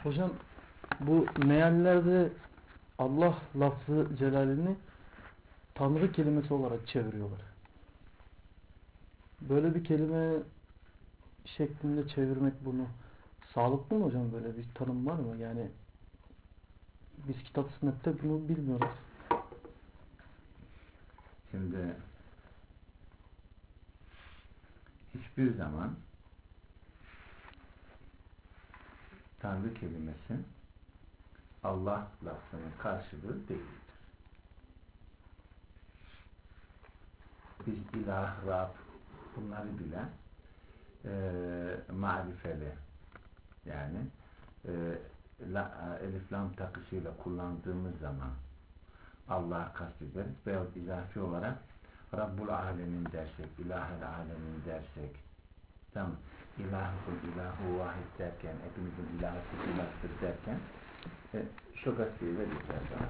Hocam bu meallerde Allah lafzı celalini Tanrı kelimesi olarak çeviriyorlar. Böyle bir kelime şeklinde çevirmek bunu sağlıklı mı hocam? Böyle bir tanım var mı? Yani biz kitap sünnette bunu bilmiyoruz. Şimdi hiçbir zaman Tanrı kelimesi Allah lafzının karşılığı değildir. Biz ilah, Rab bunları bile marifeli yani elif lam takısıyla kullandığımız zaman Allah'a kastederiz veyahut izafi olarak Rabbul Alemin dersek, İlahel Alemin dersek, tamam, ilahu vahid derken, hepimizin ilahı ilahtır derken şu gazeteyi verirler sana.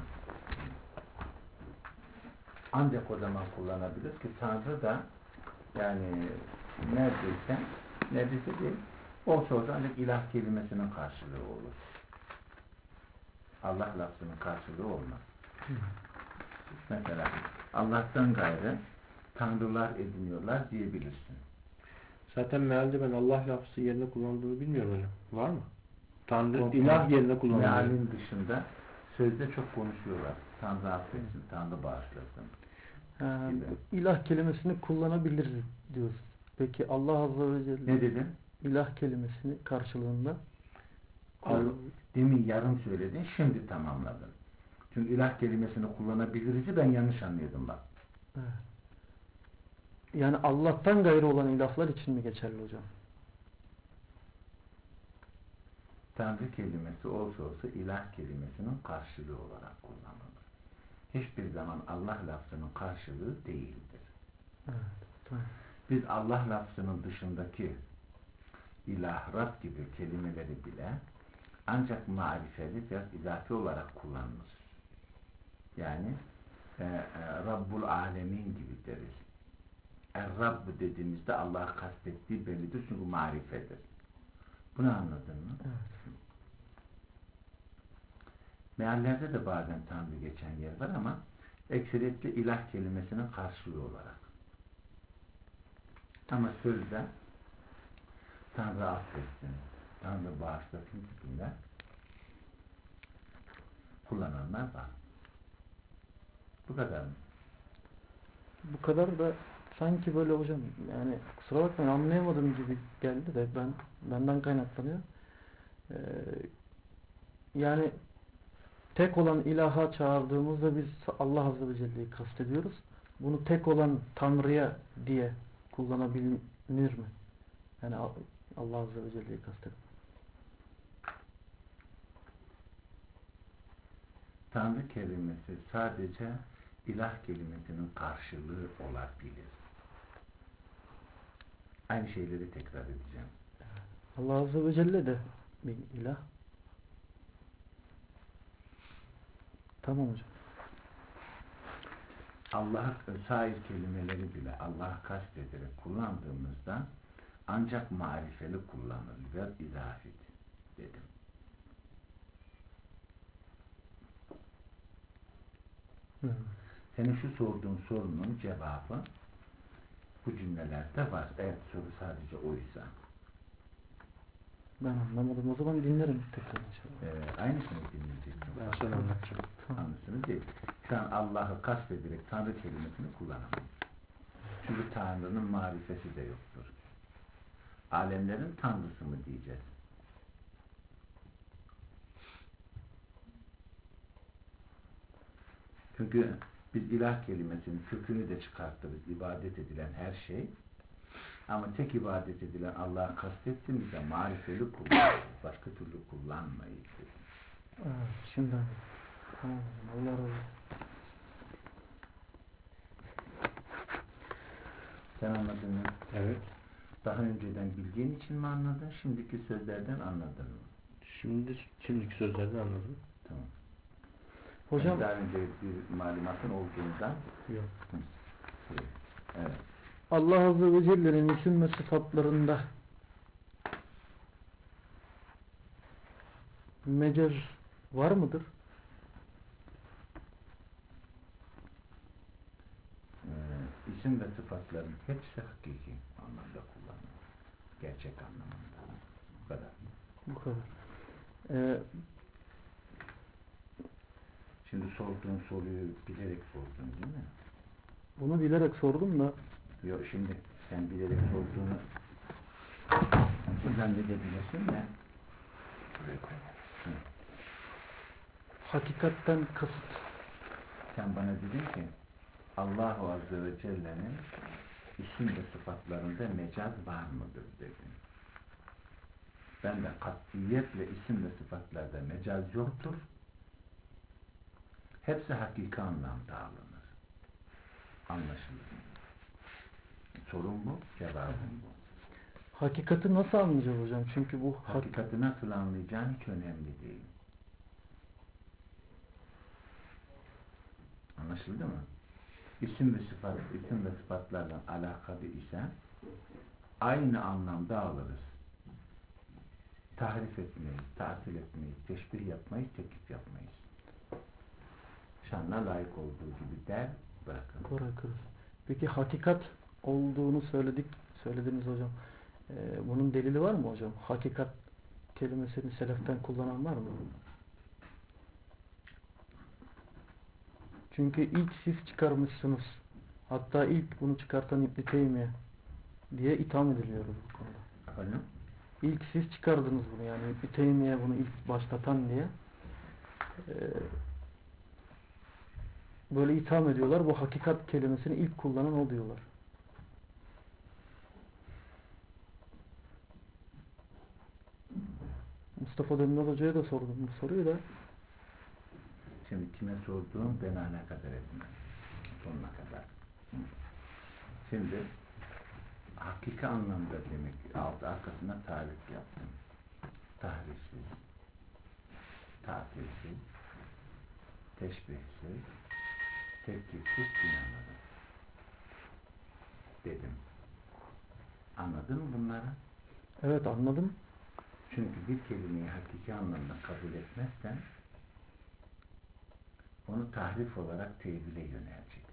Ancak o zaman kullanabiliriz ki Tanrı da yani neredeyse değil, olsa ancak ilah kelimesinin karşılığı olur. Allah lafzının karşılığı olmaz. Mesela Allah'tan gayrı tanrılar ediniyorlar diyebilirsin. Zaten mealde ben Allah lafzı yerine kullandığını bilmiyorum hocam. Var mı? Tanrı, ilah yerine kullanılıyor. Mealin dışında sözde çok konuşuyorlar. Tanrı affetsin, Tanrı bağışlasın. İlah kelimesini kullanabiliriz diyoruz. Peki Allah Azze ve Celle ne dedin? İlah kelimesini karşılığında demin yarım söyledin, şimdi tamamladın. Çünkü ilah kelimesini kullanabiliriz ben yanlış anladım bak. Evet. Yani Allah'tan gayrı olan ilahlar için mi geçerli hocam? Tanrı kelimesi olsa ilah kelimesinin karşılığı olarak kullanılır. Hiçbir zaman Allah lafzının karşılığı değildir. Evet, tamam. Biz Allah lafzının dışındaki ilah, Rab gibi kelimeleri bile ancak marifeli veya izafi olarak kullanılır. Yani Rabbul Alemin gibi deriz. Er-Rabb dediğimizde Allah'ı kastettiği bellidir çünkü marifedir. Bunu anladın mı? Evet. Meallerde de bazen Tanrı geçen yer var ama ekseriyetle ilah kelimesinin karşılığı olarak. Ama sözde Tanrı affetsin, Tanrı bağışlasın tipinde kullananlar var. Bu kadar mı? Bu kadar da sanki böyle hocam yani kusura bakmayın anlayamadığım gibi geldi de benden kaynaklanıyor. Yani tek olan ilaha çağırdığımızda biz Allah Azze ve Celle'yi kastediyoruz. Bunu tek olan Tanrı'ya diye kullanabilir mi? Yani Allah Azze ve Celle'yi kastediyor. Tanrı kelimesi sadece ilah kelimesinin karşılığı olabilir. Aynı şeyleri tekrar edeceğim. Allah Azze ve Celle de bir ilah. Tamam hocam. Allah sair kelimeleri bile Allah'a kastederek kullandığımızda ancak marifeli kullanılır ve izafet dedim. Senin şu sorduğun sorunun cevabı bu cümlelerde var. Evet, soru sadece oysa. Ben anlamadım. O zaman dinlerim tekrar inşallah. Aynısını dinleyeceksin. Ben sana anlatacağım. Aynısını değil. Şu an Allah'ı kastederek Tanrı kelimesini kullanamayız. Çünkü Tanrı'nın marifesi de yoktur. Alemlerin Tanrısı mı diyeceğiz? Çünkü biz ilah kelimesinin kökünü de çıkartırız. İbadet edilen her şey. Ama tek ibadet edilen Allah'a kastettiğimizde marifeli kullanırız. Başka türlü kullanmayız. Evet, şimdi tamam, Allah razı olsun. Sen anladın mı? Evet. Daha önceden bildiğin için mi anladın? Şimdiki sözlerden anladın mı? Şimdiki sözlerden anladım. Tamam. Hocam yani daha önce bir malumatın olduğundan yok. Evet. Allah Azze ve Celle'nin isim ve sıfatlarında mecaz var mıdır? İsim ve sıfatların hepsi hakiki anlamda kullanılır. Gerçek anlamında. Bu kadar. Bu kadar. Ee, Şimdi sorduğun soruyu bilerek sordun değil mi? Bunu bilerek sordum da Yok, şimdi sen bilerek sorduğunu zannedebilirsin de. hakikatten kasıt. Sen bana dedin ki Allah-u Azze ve Celle'nin isim ve sıfatlarında mecaz var mıdır dedin. Ben de katiyetle isim ve sıfatlarda mecaz yoktur. Hepsi hakiki anlamda alınır. Anlaşılır mı? Sorun bu, cevabım bu. Hakikati nasıl anlayacağız hocam? Çünkü bu Hakikati nasıl anlayacağın hiç önemli değil. Anlaşıldı mı? İsim ve sıfatlarla alakalı ise aynı anlamda alırız. Tahrif etmeyiz, tatil etmeyiz, teşbih yapmayız, tekif yapmayız. Şanına layık olduğu gibi der, bırakırız. Peki hakikat olduğunu söylediniz hocam. Bunun delili var mı hocam? Hakikat kelimesini seleften kullanan var mı? Çünkü ilk siz çıkarmışsınız. Hatta ilk bunu çıkartan İbn Teymiye diye itham ediliyoruz bu konuda. Efendim? İlk siz çıkardınız bunu, yani İbn Teymiye bunu ilk başlatan diye böyle itham ediyorlar. Bu hakikat kelimesini ilk kullanan o diyorlar. Mustafa Dönmez Hoca'ya da sordum bu soruyu da. Şimdi kime sorduğum beni alakadar etmez. Sonuna kadar. Şimdi hakiki anlamda demek arkasına tarif yaptım. Tahrifsiz, tatilsiz, teşbihsiz, tekifsiz inanırım. Dedim. Anladın mı bunları? Evet, anladım. Çünkü bir kelimeyi hakiki anlamda kabul etmezsen onu tahrif olarak tevhile yöneleceksin.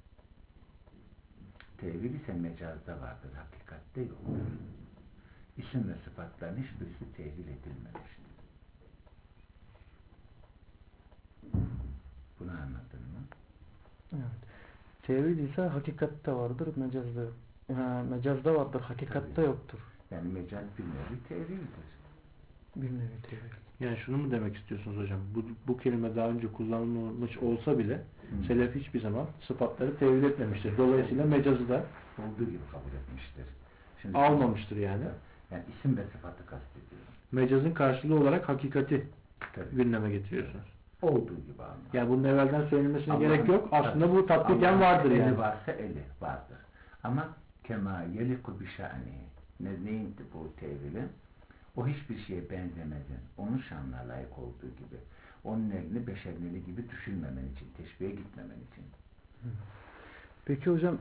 Tevhil ise mecazda vardır, hakikatte yoktur. İsim ve sıfatların hiçbirisi tevhil edilmemiştir. Bunu anladın mı? Evet. Tevhid ise hakikatte vardır, mecazda yok. Mecazda vardır, hakikatte Tabii. yoktur. Yani mecaz bir nevi tevhildir. Bir nevi tevhid. Yani şunu mu demek istiyorsunuz hocam? Bu kelime daha önce kullanılmış olsa bile selef hiçbir zaman sıfatları tevil etmemiştir. Dolayısıyla mecazı da Olduğu gibi kabul etmiştir. Şimdi almamıştır yani. Yani isim ve sıfatı kastediyorum. Mecazın karşılığı olarak hakikati Tabii. gündeme getiriyorsunuz. Olduğu gibi anlar. Yani bunun evvelden söylenmesine Allah'ın, gerek yok. Aslında tabii, bu tatbiken Allah'ın vardır eli yani. varsa eli vardır. Ama kema yeliku bişa'ni, neydi bu tevili? O hiçbir şeye benzemezin. Onun şanına layık olduğu gibi. Onun elini beşerin eli gibi düşünmemen için, teşbihe gitmemen için. Peki hocam,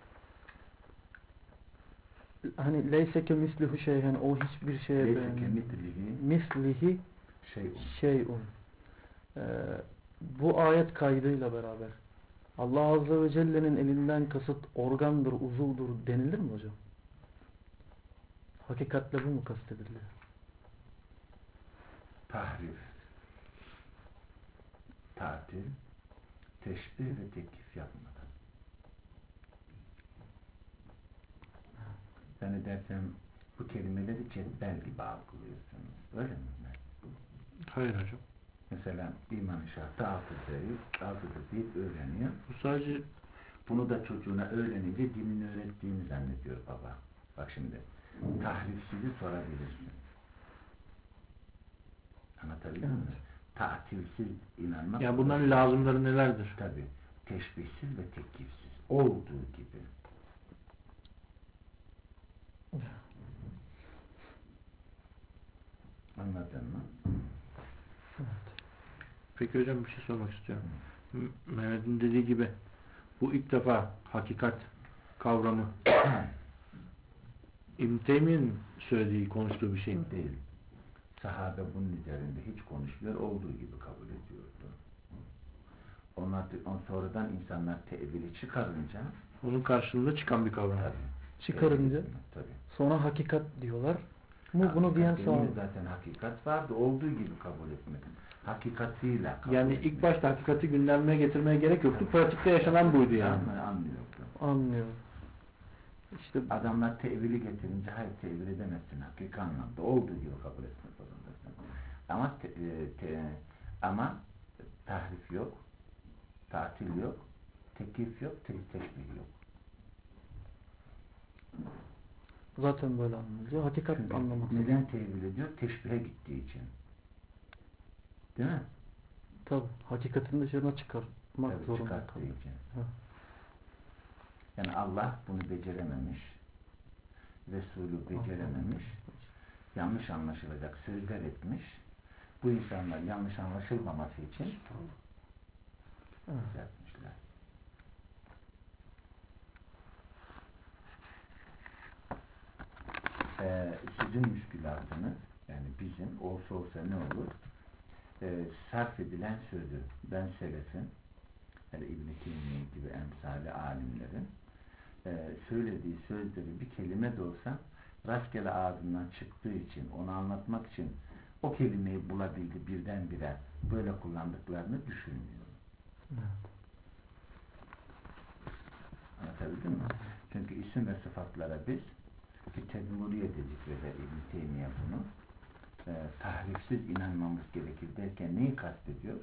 hani leyseke mislihu şey, hani o hiçbir şeye Leyseke mislihi şeyun. Bu ayet kaydıyla beraber Allah Azze ve Celle'nin elinden kasıt organdır, uzuvdur denilir mi hocam? Hakikatle bu mu kastediliyor? Tahrif, tatil, teşbih ve tekif yapmadan. Zannedersem bu kelimeleri cetvel gibi algılıyorsunuz. Öyle mi? Hayır hocam. Mesela İmam-ı Şafii altıdır deyip öğreniyor. Bu sadece Bunu da çocuğuna öğrenince dinini öğrettiğini zannediyor baba. Bak şimdi, tahrifsizi sorabilirsin. Anlatabildim mi? Tatilsiz inanmak. yani bunların lazımları nelerdir? Tabii. Teşbihsiz ve tekifsiz. Olduğu gibi. Anladın mı? Evet. Peki hocam bir şey sormak istiyorum. Mehmet'in dediği gibi bu ilk defa hakikat kavramı İbn Teymiye'nin söylediği, konuştuğu bir şey mi? Değil. Sahabe bunun üzerinde hiç konuşmuyor, olduğu gibi kabul ediyordu. On sonradan insanlar tevili çıkarınca Onun karşılığında çıkan bir kavram. Çıkarınca tabii. sonra hakikat diyorlar. Bunu diyen Hakikat sağ değil, zaten hakikat vardı, olduğu gibi kabul etmek. Hakikatiyle kabul Yani etmek. ilk başta hakikati gündeme getirmeye gerek yoktu. Pratikte yaşanan buydu yani. Anlıyordu. Anlıyor. İşte Adamlar tevili getirince hayır tevil edemezsin, hakiki anlamda olduğu gibi kabul etmek zorundasın. Ama tahrif yok, tatil yok, teklif yok, teşbih yok. zaten böyle anlıyor. Hakikat Çünkü anlamak. neden tevil ediyor? Teşbihe gittiği için. Değil mi? Tabii. Hakikatin dışarına çıkarmak Tabii, zorunda çıkarttığı kalıyor. için. Ha. Yani Allah bunu becerememiş. Resulü becerememiş. Yanlış anlaşılacak sözler etmiş. Bu insanlar yanlış anlaşılmaması için yapmışlar. Sizin müşkülatınız, yani bizim olsa ne olur? Sarf edilen sözü, ben selefin, yani İbn-i Teymiye gibi emsali alimlerin söylediği sözleri bir kelime de olsa rastgele ağzından çıktığı için, onu anlatmak için o kelimeyi bulabildi birdenbire böyle kullandıklarını düşünmüyorum. Evet. Anlatabildim mi? Çünkü isim ve sıfatlara biz ki tedmuriye de zikreder İbn-i Teymiye bunu tahrifsiz inanmamız gerekir derken neyi kastediyor?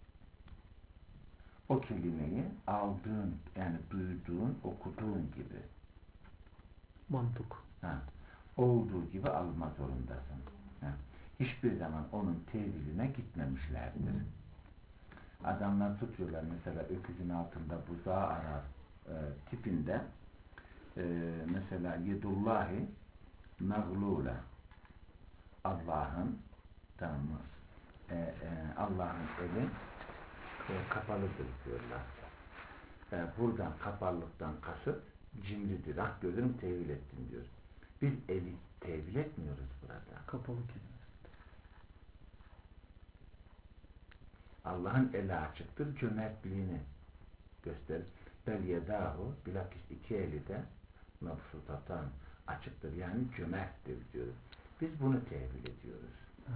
O kelimeyi aldığın, yani duyduğun, okuduğun gibi Mantık. olduğu gibi alma zorundasın. Hiçbir zaman onun teviline gitmemişlerdir. Adamlar tutuyorlar mesela öküzün altında buzağı arar tipinde mesela yedullahi mağlule Allah'ın Allah'ın eli kapalıdır diyorlar. Buradan kapalılıktan kasıt cimridir. Ah görürüm tevil ettim diyor. Biz eli tevil etmiyoruz burada. Kapalı kelime. Allah'ın eli açıktır, cömertliğini gösterir. Bel yedahu bilakis iki eli de mebsutatan açıktır. Yani cömerttir diyoruz. Biz bunu tevil ediyoruz.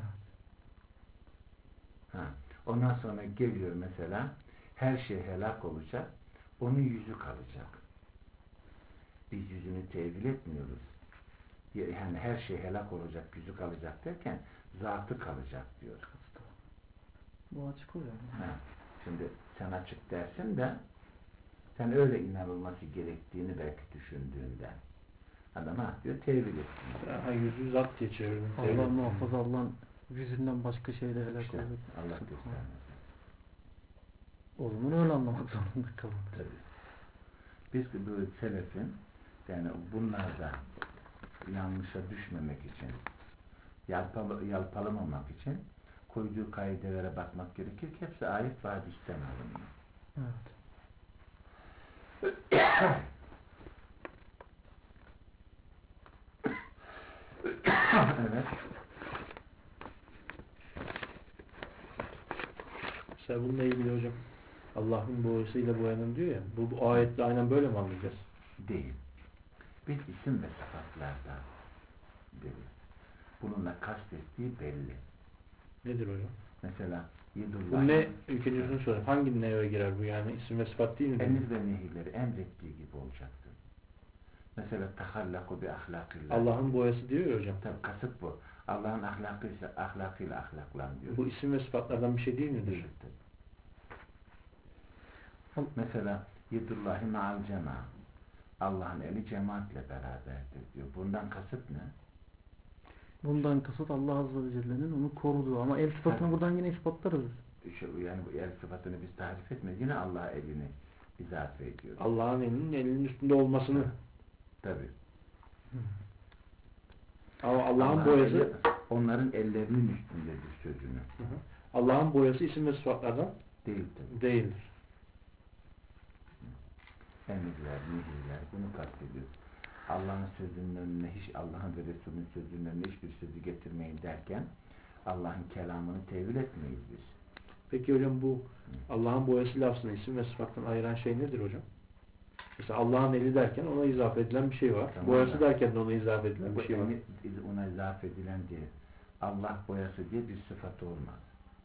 Evet. Ondan sonra geliyor mesela her şey helak olacak, onun yüzü kalacak. Biz yüzünü tevil etmiyoruz. Yani her şey helak olacak, yüzü kalacak derken zatı kalacak diyor. Bu açık oluyor. Şimdi sen açık dersin de sen öyle inanılması gerektiğini belki düşündüğünden adam diyor tevil etsin. Yüzü zat diye çevirdim. Allah muhafaza Allah'ın yüzünden başka şeyle helak İşte, olacak. Allah göstermesin. O zaman öyle anlamak zorunda kalın. Tabii. Biz böyle selefin yani bunlarda yanlışa düşmemek için yalpalamamak için koyduğu kaidelere bakmak gerekir ki hepsi ayet ve hadisten alınıyor. Evet. Evet. Mesela bununla ilgili hocam Allah'ın boyasıyla boyanın diyor ya bu ayetle aynen böyle mi anlayacağız? Değil. Biz isim ve sıfatlarda deriz. Bununla kastettiği belli. Nedir hocam? Mesela yedullah. Bu ne? İlk önce sorayım. Hangi neye girer bu yani? İsim ve sıfat değil mi? Emir ve nehirleri emrettiği gibi olacaktır. Mesela tahallaku bi ahlakillah. Allah'ın boyası diyor ya hocam. Tabii kasıt bu. Allah'ın ahlakı ise ahlakıyla ahlaklan diyor. Bu isim ve sıfatlardan bir şey değil midir? Eşittir. Mesela yedullahi ma'al cema. Allah'ın eli cemaatle beraberdir diyor. Bundan kasıt ne? Bundan kasıt Allah Azze ve Celle'nin onu koruduğu. Ama el sıfatını buradan yine ispatlarız. Yani bu el sıfatını biz tarif etmiyoruz. Yine Allah'a elini izafe ediyoruz. Allah'ın elinin üstünde olmasını. Tabii. Ama Allah'ın boyası eli, onların ellerinin üstündedir sözünü. Allah'ın boyası isim ve sıfatlardan değildir. Emirler, nehirler bunu kastediyor. Allah'ın sözünün önüne Allah'ın ve Resulünün sözünün önüne hiçbir sözü getirmeyin derken Allah'ın kelamını tevil etmeyiz biz. Peki hocam bu Allah'ın boyası lafzını isim ve sıfattan ayıran şey nedir hocam? Mesela Allah'ın eli derken ona izafe edilen bir şey var. Tamam Boyası da, derken de ona izafe edilen bu bir şey var. ona izafe edilen diye Allah boyası diye bir sıfat olmaz.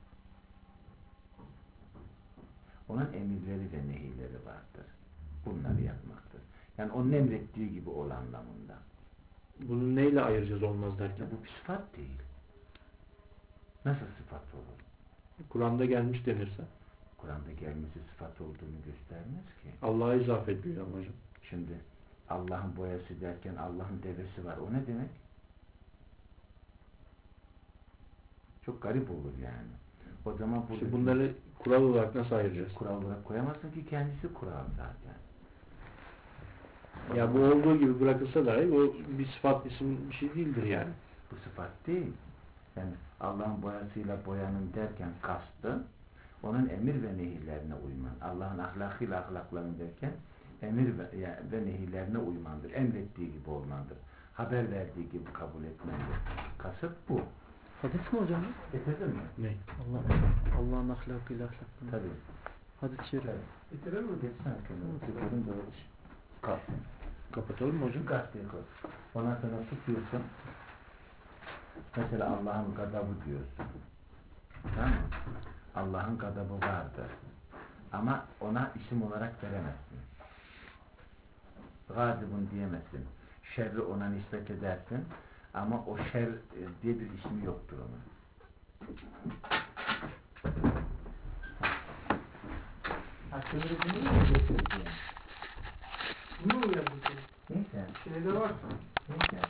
Onun emirleri ve nehileri vardır. Bunları yapmaktır. Yani onun emrettiği gibi ol anlamında. Bunu neyle ayıracağız olmaz derken? Bu bir sıfat değil. Nasıl sıfat olur? Kur'an'da gelmiş denirse Kur'an'da gelmesi sıfat olduğunu göstermez ki. Allah'a izafe ediliyor ama hocam. Şimdi Allah'ın boyası derken Allah'ın devesi var. O ne demek? Çok garip olur yani. O zaman İşte bunları kural olarak nasıl ayıracağız? kural olarak koyamazsın ki kendisi kural zaten. Ya bu olduğu gibi bırakılsa dahi o bir sıfat isim bir şey değildir yani. Bu sıfat değil. Yani Allah'ın boyasıyla boyanın derken kastı onun emir ve nehirlerine uyman. Allah'ın ahlakıyla ahlaklanın derken emir ve nehirlerine uymandır. Emrettiği gibi olmandır. Haber verdiği gibi kabul etmendir. Kasıt bu. Hadis mi hocam? Getirdin mi? Ne? Allah'ın ahlakıyla ahlaklanın. Tabii. Hadis-i şerif. Getirir mi? Geçsene kenara. Kalk. Kapatalım mı hocam? Gazeteye koy. Ondan sonra tutuyorsun. Mesela Allah'ın gadabı diyorsun. Tamam mı? Allah'ın gadabı vardır. Ama ona isim olarak veremezsin. Gazibun diyemezsin. Şerri ona nispet edersin. Ama o şer diye bir ismi yoktur onun. Hakkını mı getireceğim? Ne oluyor bu? Neyse. Şeyde var. Neyse.